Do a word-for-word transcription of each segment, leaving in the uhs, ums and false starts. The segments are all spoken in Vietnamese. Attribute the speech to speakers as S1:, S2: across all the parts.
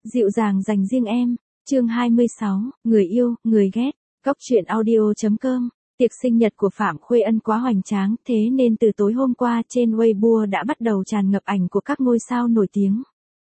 S1: Dịu dàng dành riêng em, chương hai mươi sáu, người yêu, người ghét, Cóc truyện audio chấm com. Tiệc sinh nhật của Phạm Khuê Ân quá hoành tráng, thế nên từ tối hôm qua trên Weibo đã bắt đầu tràn ngập ảnh của các ngôi sao nổi tiếng.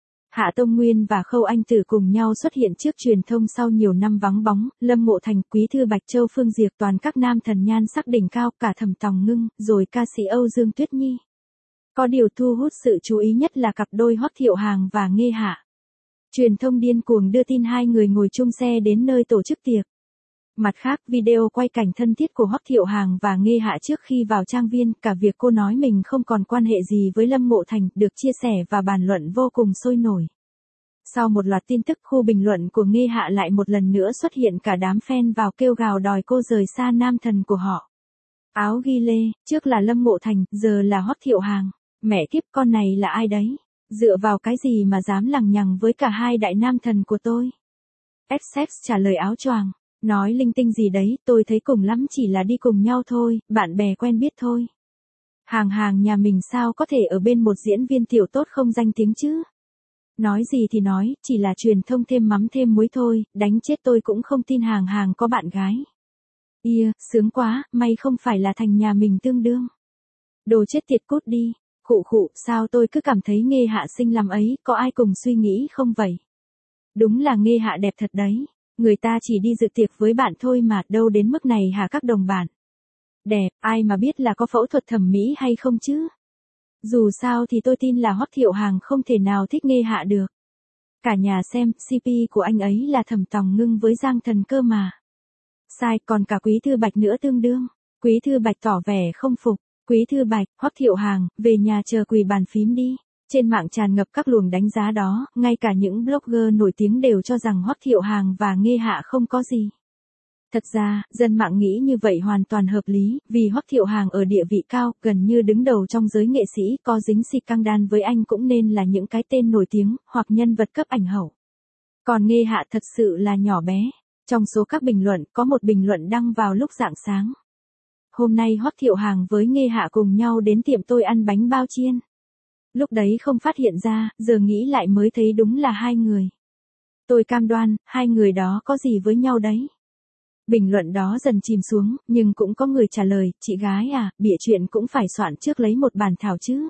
S1: Hạ Tông Nguyên và Khâu Anh Tử cùng nhau xuất hiện trước truyền thông sau nhiều năm vắng bóng, Lâm Ngộ Thành, Quý Thư Bạch, Châu Phương Diệp, toàn các nam thần nhan sắc đỉnh cao, cả Thẩm Tòng Ngưng, rồi ca sĩ Âu Dương Tuyết Nhi. Có điều thu hút sự chú ý nhất là cặp đôi Hoắc Thiệu Hàng và Nghê Hạ. Truyền thông điên cuồng đưa tin hai người ngồi chung xe đến nơi tổ chức tiệc. Mặt khác, video quay cảnh thân thiết của Hoắc Thiệu Hàng và Nghê Hạ trước khi vào trang viên, cả việc cô nói mình không còn quan hệ gì với Lâm Ngộ Thành, được chia sẻ và bàn luận vô cùng sôi nổi. Sau một loạt tin tức, khu bình luận của Nghê Hạ lại một lần nữa xuất hiện cả đám fan vào kêu gào đòi cô rời xa nam thần của họ. Áo ghi lê, trước là Lâm Ngộ Thành, giờ là Hoắc Thiệu Hàng. Mẹ kiếp, con này là ai đấy? Dựa vào cái gì mà dám lằng nhằng với cả hai đại nam thần của tôi? Essex trả lời áo choàng, nói linh tinh gì đấy, tôi thấy cùng lắm chỉ là đi cùng nhau thôi, bạn bè quen biết thôi. Hàng Hàng nhà mình sao có thể ở bên một diễn viên tiểu tốt không danh tiếng chứ? Nói gì thì nói, chỉ là truyền thông thêm mắm thêm muối thôi, đánh chết tôi cũng không tin Hàng Hàng có bạn gái. Ia, sướng quá, may không phải là thành nhà mình tương đương. Đồ chết tiệt, cút đi. Khụ khụ, sao tôi cứ cảm thấy Nghê Hạ xinh lắm ấy, có ai cùng suy nghĩ không vậy? Đúng là Nghê Hạ đẹp thật đấy. Người ta chỉ đi dự tiệc với bạn thôi mà, đâu đến mức này hả các đồng bạn? Đẹp, ai mà biết là có phẫu thuật thẩm mỹ hay không chứ? Dù sao thì tôi tin là Hoắc Thiệu Hàng không thể nào thích Nghê Hạ được. Cả nhà xem, xê pê của anh ấy là Thẩm Tòng Ngưng với Giang Thần cơ mà. Sai, còn cả Quý Thư Bạch nữa tương đương. Quý Thư Bạch tỏ vẻ không phục. Quý Thư Bạch, Hoắc Thiệu Hàng, về nhà chờ quỳ bàn phím đi. Trên mạng tràn ngập các luồng đánh giá đó, ngay cả những blogger nổi tiếng đều cho rằng Hoắc Thiệu Hàng và Nghê Hạ không có gì. Thật ra, dân mạng nghĩ như vậy hoàn toàn hợp lý, vì Hoắc Thiệu Hàng ở địa vị cao, gần như đứng đầu trong giới nghệ sĩ, có dính xì căng đan với anh cũng nên là những cái tên nổi tiếng, hoặc nhân vật cấp ảnh hậu. Còn Nghê Hạ thật sự là nhỏ bé. Trong số các bình luận, có một bình luận đăng vào lúc rạng sáng. Hôm nay Hoắc Thiệu Hàng với Nghê Hạ cùng nhau đến tiệm tôi ăn bánh bao chiên. Lúc đấy không phát hiện ra, giờ nghĩ lại mới thấy đúng là hai người. Tôi cam đoan, hai người đó có gì với nhau đấy. Bình luận đó dần chìm xuống, nhưng cũng có người trả lời, chị gái à, bịa chuyện cũng phải soạn trước lấy một bản thảo chứ.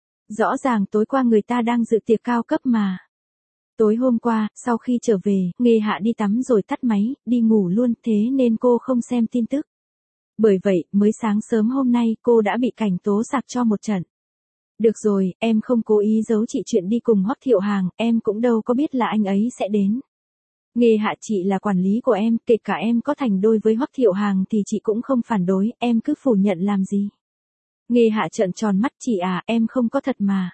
S1: Rõ ràng tối qua người ta đang dự tiệc cao cấp mà. Tối hôm qua, sau khi trở về, Nghê Hạ đi tắm rồi tắt máy, đi ngủ luôn, thế nên cô không xem tin tức. Bởi vậy, mới sáng sớm hôm nay cô đã bị cảnh tố sạc cho một trận. Được rồi, em không cố ý giấu chị chuyện đi cùng Hoắc Thiệu Hàng, em cũng đâu có biết là anh ấy sẽ đến. Nghê Hạ, chị là quản lý của em, kể cả em có thành đôi với Hoắc Thiệu Hàng thì chị cũng không phản đối, em cứ phủ nhận làm gì. Nghê Hạ trợn tròn mắt, chị à, em không có thật mà.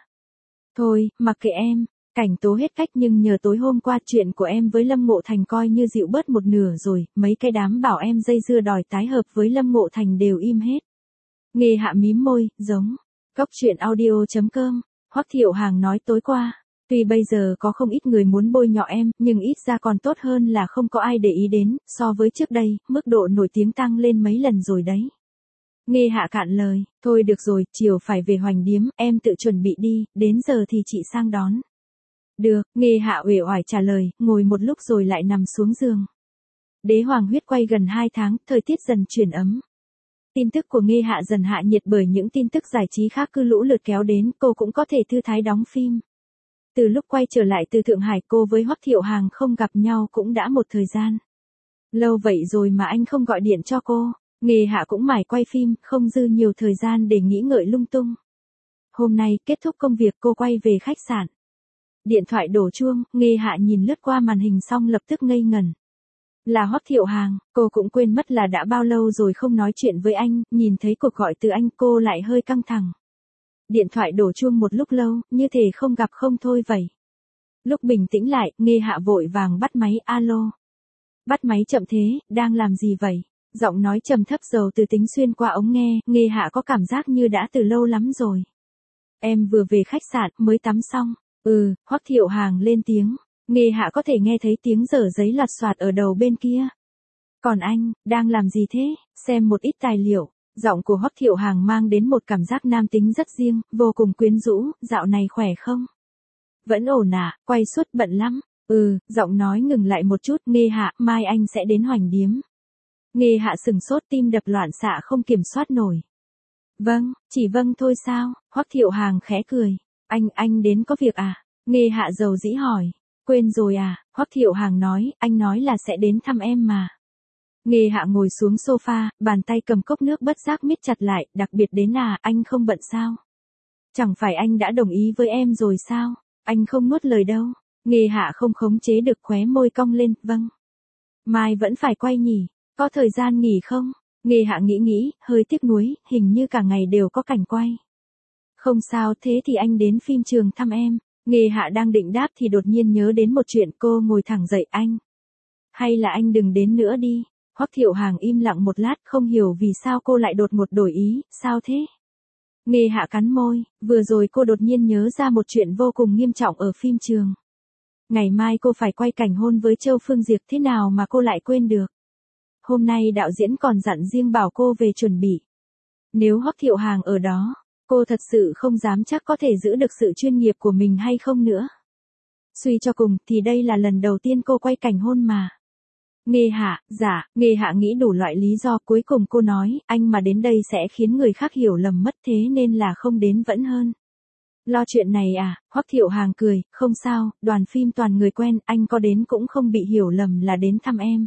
S1: Thôi, mặc kệ em. Cảnh tố hết cách, nhưng nhờ tối hôm qua chuyện của em với Lâm Ngộ Thành coi như dịu bớt một nửa rồi, mấy cái đám bảo em dây dưa đòi tái hợp với Lâm Ngộ Thành đều im hết. Nghê Hạ mím môi, giống. Cóc truyện audio chấm com. Hoắc Thiệu Hàng nói tối qua, tuy bây giờ có không ít người muốn bôi nhọ em, nhưng ít ra còn tốt hơn là không có ai để ý đến, so với trước đây, mức độ nổi tiếng tăng lên mấy lần rồi đấy. Nghê Hạ cạn lời, thôi được rồi, chiều phải về Hoành Điếm, em tự chuẩn bị đi, đến giờ thì chị sang đón. Được, Nghê Hạ uể oải trả lời, ngồi một lúc rồi lại nằm xuống giường. Đế Hoàng Huyết quay gần hai tháng, thời tiết dần chuyển ấm. Tin tức của Nghê Hạ dần hạ nhiệt bởi những tin tức giải trí khác cứ lũ lượt kéo đến, cô cũng có thể thư thái đóng phim. Từ lúc quay trở lại từ Thượng Hải, cô với Hoắc Thiệu Hàng không gặp nhau cũng đã một thời gian. Lâu vậy rồi mà anh không gọi điện cho cô. Nghê Hạ cũng mải quay phim, không dư nhiều thời gian để nghĩ ngợi lung tung. Hôm nay, kết thúc công việc, cô quay về khách sạn. Điện thoại đổ chuông, Nghê Hạ nhìn lướt qua màn hình xong lập tức ngây ngẩn. Là Hoắc Thiệu Hàng, cô cũng quên mất là đã bao lâu rồi không nói chuyện với anh, nhìn thấy cuộc gọi từ anh cô lại hơi căng thẳng. Điện thoại đổ chuông một lúc lâu, như thể không gặp không thôi vậy. Lúc bình tĩnh lại, Nghê Hạ vội vàng bắt máy, alo. Bắt máy chậm thế, đang làm gì vậy? Giọng nói trầm thấp dầu từ tính xuyên qua ống nghe, Nghê Hạ có cảm giác như đã từ lâu lắm rồi. Em vừa về khách sạn, mới tắm xong. Ừ, Hoắc Thiệu Hàng lên tiếng. Nghê Hạ có thể nghe thấy tiếng dở giấy loạt soạt ở đầu bên kia. Còn anh, đang làm gì thế? Xem một ít tài liệu. Giọng của Hoắc Thiệu Hàng mang đến một cảm giác nam tính rất riêng, vô cùng quyến rũ, dạo này khỏe không? Vẫn ổn à, quay suốt bận lắm. Ừ, giọng nói ngừng lại một chút, Nghê Hạ, mai anh sẽ đến Hoành Điếm. Nghê Hạ sừng sốt, tim đập loạn xạ không kiểm soát nổi. Vâng, chỉ vâng thôi sao? Hoắc Thiệu Hàng khẽ cười. Anh, anh đến có việc à? Nghê Hạ dầu dĩ hỏi. Quên rồi à? Hoắc Thiệu Hàng nói, anh nói là sẽ đến thăm em mà. Nghê Hạ ngồi xuống sofa, bàn tay cầm cốc nước bất giác miết chặt lại, đặc biệt đến à, anh không bận sao? Chẳng phải anh đã đồng ý với em rồi sao? Anh không nuốt lời đâu. Nghê Hạ không khống chế được khóe môi cong lên, vâng. Mai vẫn phải quay nhỉ? Có thời gian nghỉ không? Nghê Hạ nghĩ nghĩ, hơi tiếc nuối, hình như cả ngày đều có cảnh quay. Không sao, thế thì anh đến phim trường thăm em. Nghê Hạ đang định đáp thì đột nhiên nhớ đến một chuyện, cô ngồi thẳng dậy. Anh. Hay là anh đừng đến nữa đi. Hoắc Thiệu Hàng im lặng một lát, không hiểu vì sao cô lại đột ngột đổi ý, sao thế? Nghê Hạ cắn môi, vừa rồi cô đột nhiên nhớ ra một chuyện vô cùng nghiêm trọng ở phim trường. Ngày mai cô phải quay cảnh hôn với Châu Phương Diệp, thế nào mà cô lại quên được? Hôm nay đạo diễn còn dặn riêng bảo cô về chuẩn bị. Nếu Hoắc Thiệu Hàng ở đó, cô thật sự không dám chắc có thể giữ được sự chuyên nghiệp của mình hay không nữa. Suy cho cùng thì đây là lần đầu tiên cô quay cảnh hôn mà. Nghê Hạ, dạ, Nghê Hạ nghĩ đủ loại lý do, cuối cùng cô nói, anh mà đến đây sẽ khiến người khác hiểu lầm mất, thế nên là không đến vẫn hơn. Lo chuyện này à? Hoắc Thiệu Hàng cười, không sao, đoàn phim toàn người quen, anh có đến cũng không bị hiểu lầm là đến thăm em.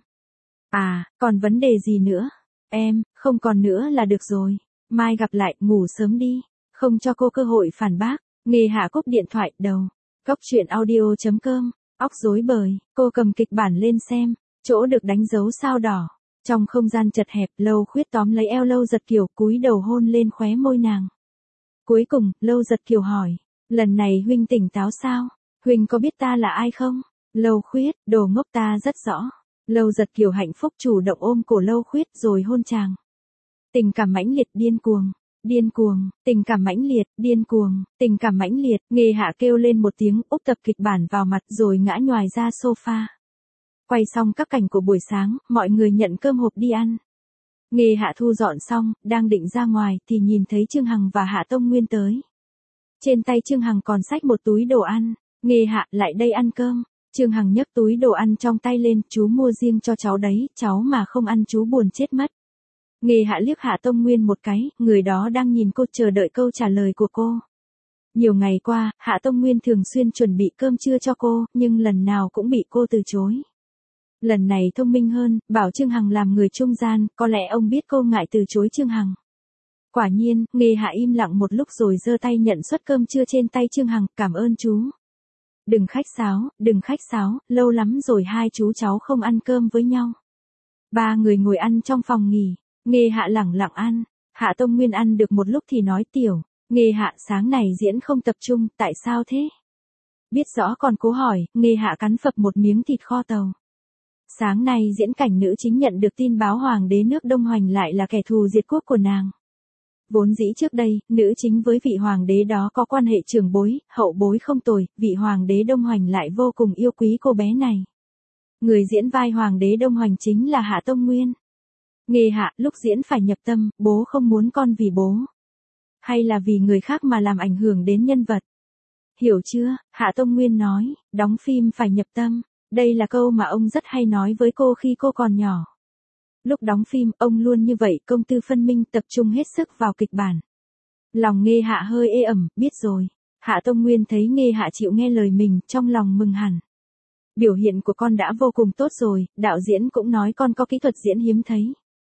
S1: À, còn vấn đề gì nữa? Em, không còn nữa là được rồi. Mai gặp lại, ngủ sớm đi. Không cho cô cơ hội phản bác. Nghê Hạ cúp điện thoại, đầu. Cốc truyện audio chấm com. Óc rối bời, cô cầm kịch bản lên xem. Chỗ được đánh dấu sao đỏ. Trong không gian chật hẹp, Lâu Khuyết tóm lấy eo Lâu Giật Kiều, cúi đầu hôn lên khóe môi nàng. Cuối cùng, Lâu Giật Kiều hỏi. Lần này huynh tỉnh táo sao? Huynh có biết ta là ai không? Lâu Khuyết, đồ ngốc, ta rất rõ. Lâu Giật Kiều hạnh phúc chủ động ôm cổ Lâu Khuyết rồi hôn chàng. Tình cảm mãnh liệt, điên cuồng, điên cuồng, tình cảm mãnh liệt, điên cuồng, tình cảm mãnh liệt. Nghê Hạ kêu lên một tiếng, úp tập kịch bản vào mặt rồi ngã nhoài ra sofa. Quay xong các cảnh của buổi sáng, mọi người nhận cơm hộp đi ăn. Nghê Hạ thu dọn xong, đang định ra ngoài thì nhìn thấy Trương Hằng và Hạ Tông Nguyên tới. Trên tay Trương Hằng còn xách một túi đồ ăn. Nghê Hạ, lại đây ăn cơm. Trương Hằng nhấc túi đồ ăn trong tay lên, chú mua riêng cho cháu đấy, cháu mà không ăn chú buồn chết mất. Nghê Hạ liếc Hạ Tông Nguyên một cái, người đó đang nhìn cô chờ đợi câu trả lời của cô. Nhiều ngày qua, Hạ Tông Nguyên thường xuyên chuẩn bị cơm trưa cho cô, nhưng lần nào cũng bị cô từ chối. Lần này thông minh hơn, bảo Trương Hằng làm người trung gian, có lẽ ông biết cô ngại từ chối Trương Hằng. Quả nhiên, Nghê Hạ im lặng một lúc rồi giơ tay nhận suất cơm trưa trên tay Trương Hằng, cảm ơn chú. Đừng khách sáo, đừng khách sáo, lâu lắm rồi hai chú cháu không ăn cơm với nhau. Ba người ngồi ăn trong phòng nghỉ, Nghê Hạ lẳng lặng ăn. Hạ Tông Nguyên ăn được một lúc thì nói tiểu, Nghê Hạ sáng này diễn không tập trung, tại sao thế? Biết rõ còn cố hỏi, Nghê Hạ cắn phập một miếng thịt kho tàu. Sáng nay diễn cảnh nữ chính nhận được tin báo hoàng đế nước Đông Hoành lại là kẻ thù diệt quốc của nàng. Vốn dĩ trước đây, nữ chính với vị hoàng đế đó có quan hệ trưởng bối, hậu bối không tồi, vị hoàng đế Đông Hoành lại vô cùng yêu quý cô bé này. Người diễn vai hoàng đế Đông Hoành chính là Hạ Tông Nguyên. Nghê Hạ, lúc diễn phải nhập tâm, bố không muốn con vì bố. Hay là vì người khác mà làm ảnh hưởng đến nhân vật. Hiểu chưa? Hạ Tông Nguyên nói, đóng phim phải nhập tâm. Đây là câu mà ông rất hay nói với cô khi cô còn nhỏ. Lúc đóng phim, ông luôn như vậy, công tư phân minh, tập trung hết sức vào kịch bản. Lòng Nghê Hạ hơi ê ẩm, biết rồi. Hạ Tông Nguyên thấy Nghê Hạ chịu nghe lời mình, trong lòng mừng hẳn. Biểu hiện của con đã vô cùng tốt rồi, đạo diễn cũng nói con có kỹ thuật diễn hiếm thấy.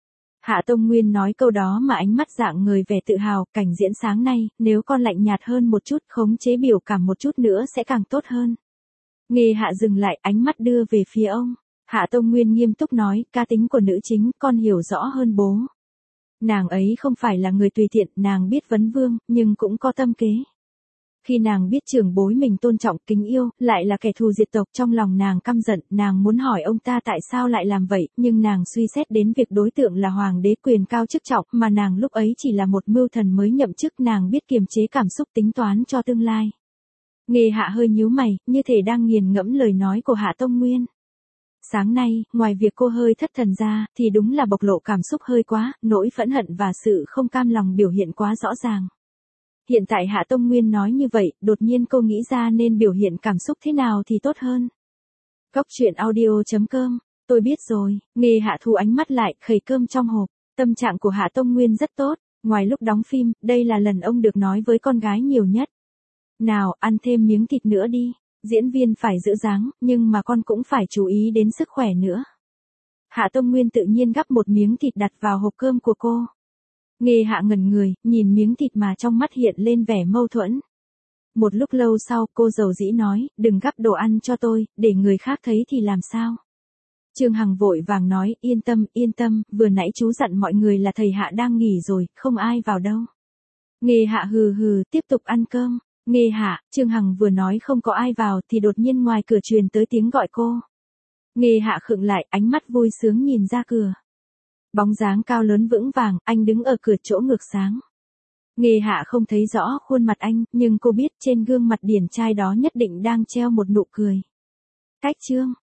S1: Hạ Tông Nguyên nói câu đó mà ánh mắt dạng người vẻ tự hào, cảnh diễn sáng nay, nếu con lạnh nhạt hơn một chút, khống chế biểu cảm một chút nữa sẽ càng tốt hơn. Nghê Hạ dừng lại, ánh mắt đưa về phía ông. Hạ Tông Nguyên nghiêm túc nói, cá tính của nữ chính, con hiểu rõ hơn bố. Nàng ấy không phải là người tùy tiện, nàng biết vấn vương, nhưng cũng có tâm kế. Khi nàng biết trưởng bối mình tôn trọng, kính yêu, lại là kẻ thù diệt tộc, trong lòng nàng căm giận, nàng muốn hỏi ông ta tại sao lại làm vậy, nhưng nàng suy xét đến việc đối tượng là hoàng đế quyền cao chức trọng, mà nàng lúc ấy chỉ là một mưu thần mới nhậm chức, nàng biết kiềm chế cảm xúc tính toán cho tương lai. Nghê Hạ hơi nhíu mày, như thể đang nghiền ngẫm lời nói của Hạ Tông Nguyên. Sáng nay, ngoài việc cô hơi thất thần ra, thì đúng là bộc lộ cảm xúc hơi quá, nỗi phẫn hận và sự không cam lòng biểu hiện quá rõ ràng. Hiện tại Hạ Tông Nguyên nói như vậy, đột nhiên cô nghĩ ra nên biểu hiện cảm xúc thế nào thì tốt hơn. Cóc truyện audio chấm com, tôi biết rồi, Nghê Hạ thu ánh mắt lại, khẩy cơm trong hộp. Tâm trạng của Hạ Tông Nguyên rất tốt, ngoài lúc đóng phim, đây là lần ông được nói với con gái nhiều nhất. Nào, ăn thêm miếng thịt nữa đi, diễn viên phải giữ dáng, nhưng mà con cũng phải chú ý đến sức khỏe nữa. Hạ Tông Nguyên tự nhiên gắp một miếng thịt đặt vào hộp cơm của cô. Nghê Hạ ngẩn người, nhìn miếng thịt mà trong mắt hiện lên vẻ mâu thuẫn. Một lúc lâu sau, cô dầu dĩ nói, đừng gắp đồ ăn cho tôi, để người khác thấy thì làm sao? Trương Hằng vội vàng nói, yên tâm, yên tâm, vừa nãy chú dặn mọi người là thầy Hạ đang nghỉ rồi, không ai vào đâu. Nghê Hạ hừ hừ, tiếp tục ăn cơm. Nghê Hạ, Trương Hằng vừa nói không có ai vào thì đột nhiên ngoài cửa truyền tới tiếng gọi cô. Nghê Hạ khựng lại, ánh mắt vui sướng nhìn ra cửa. Bóng dáng cao lớn vững vàng, anh đứng ở cửa chỗ ngược sáng. Nghê Hạ không thấy rõ khuôn mặt anh, nhưng cô biết trên gương mặt điển trai đó nhất định đang treo một nụ cười. Cách Trương,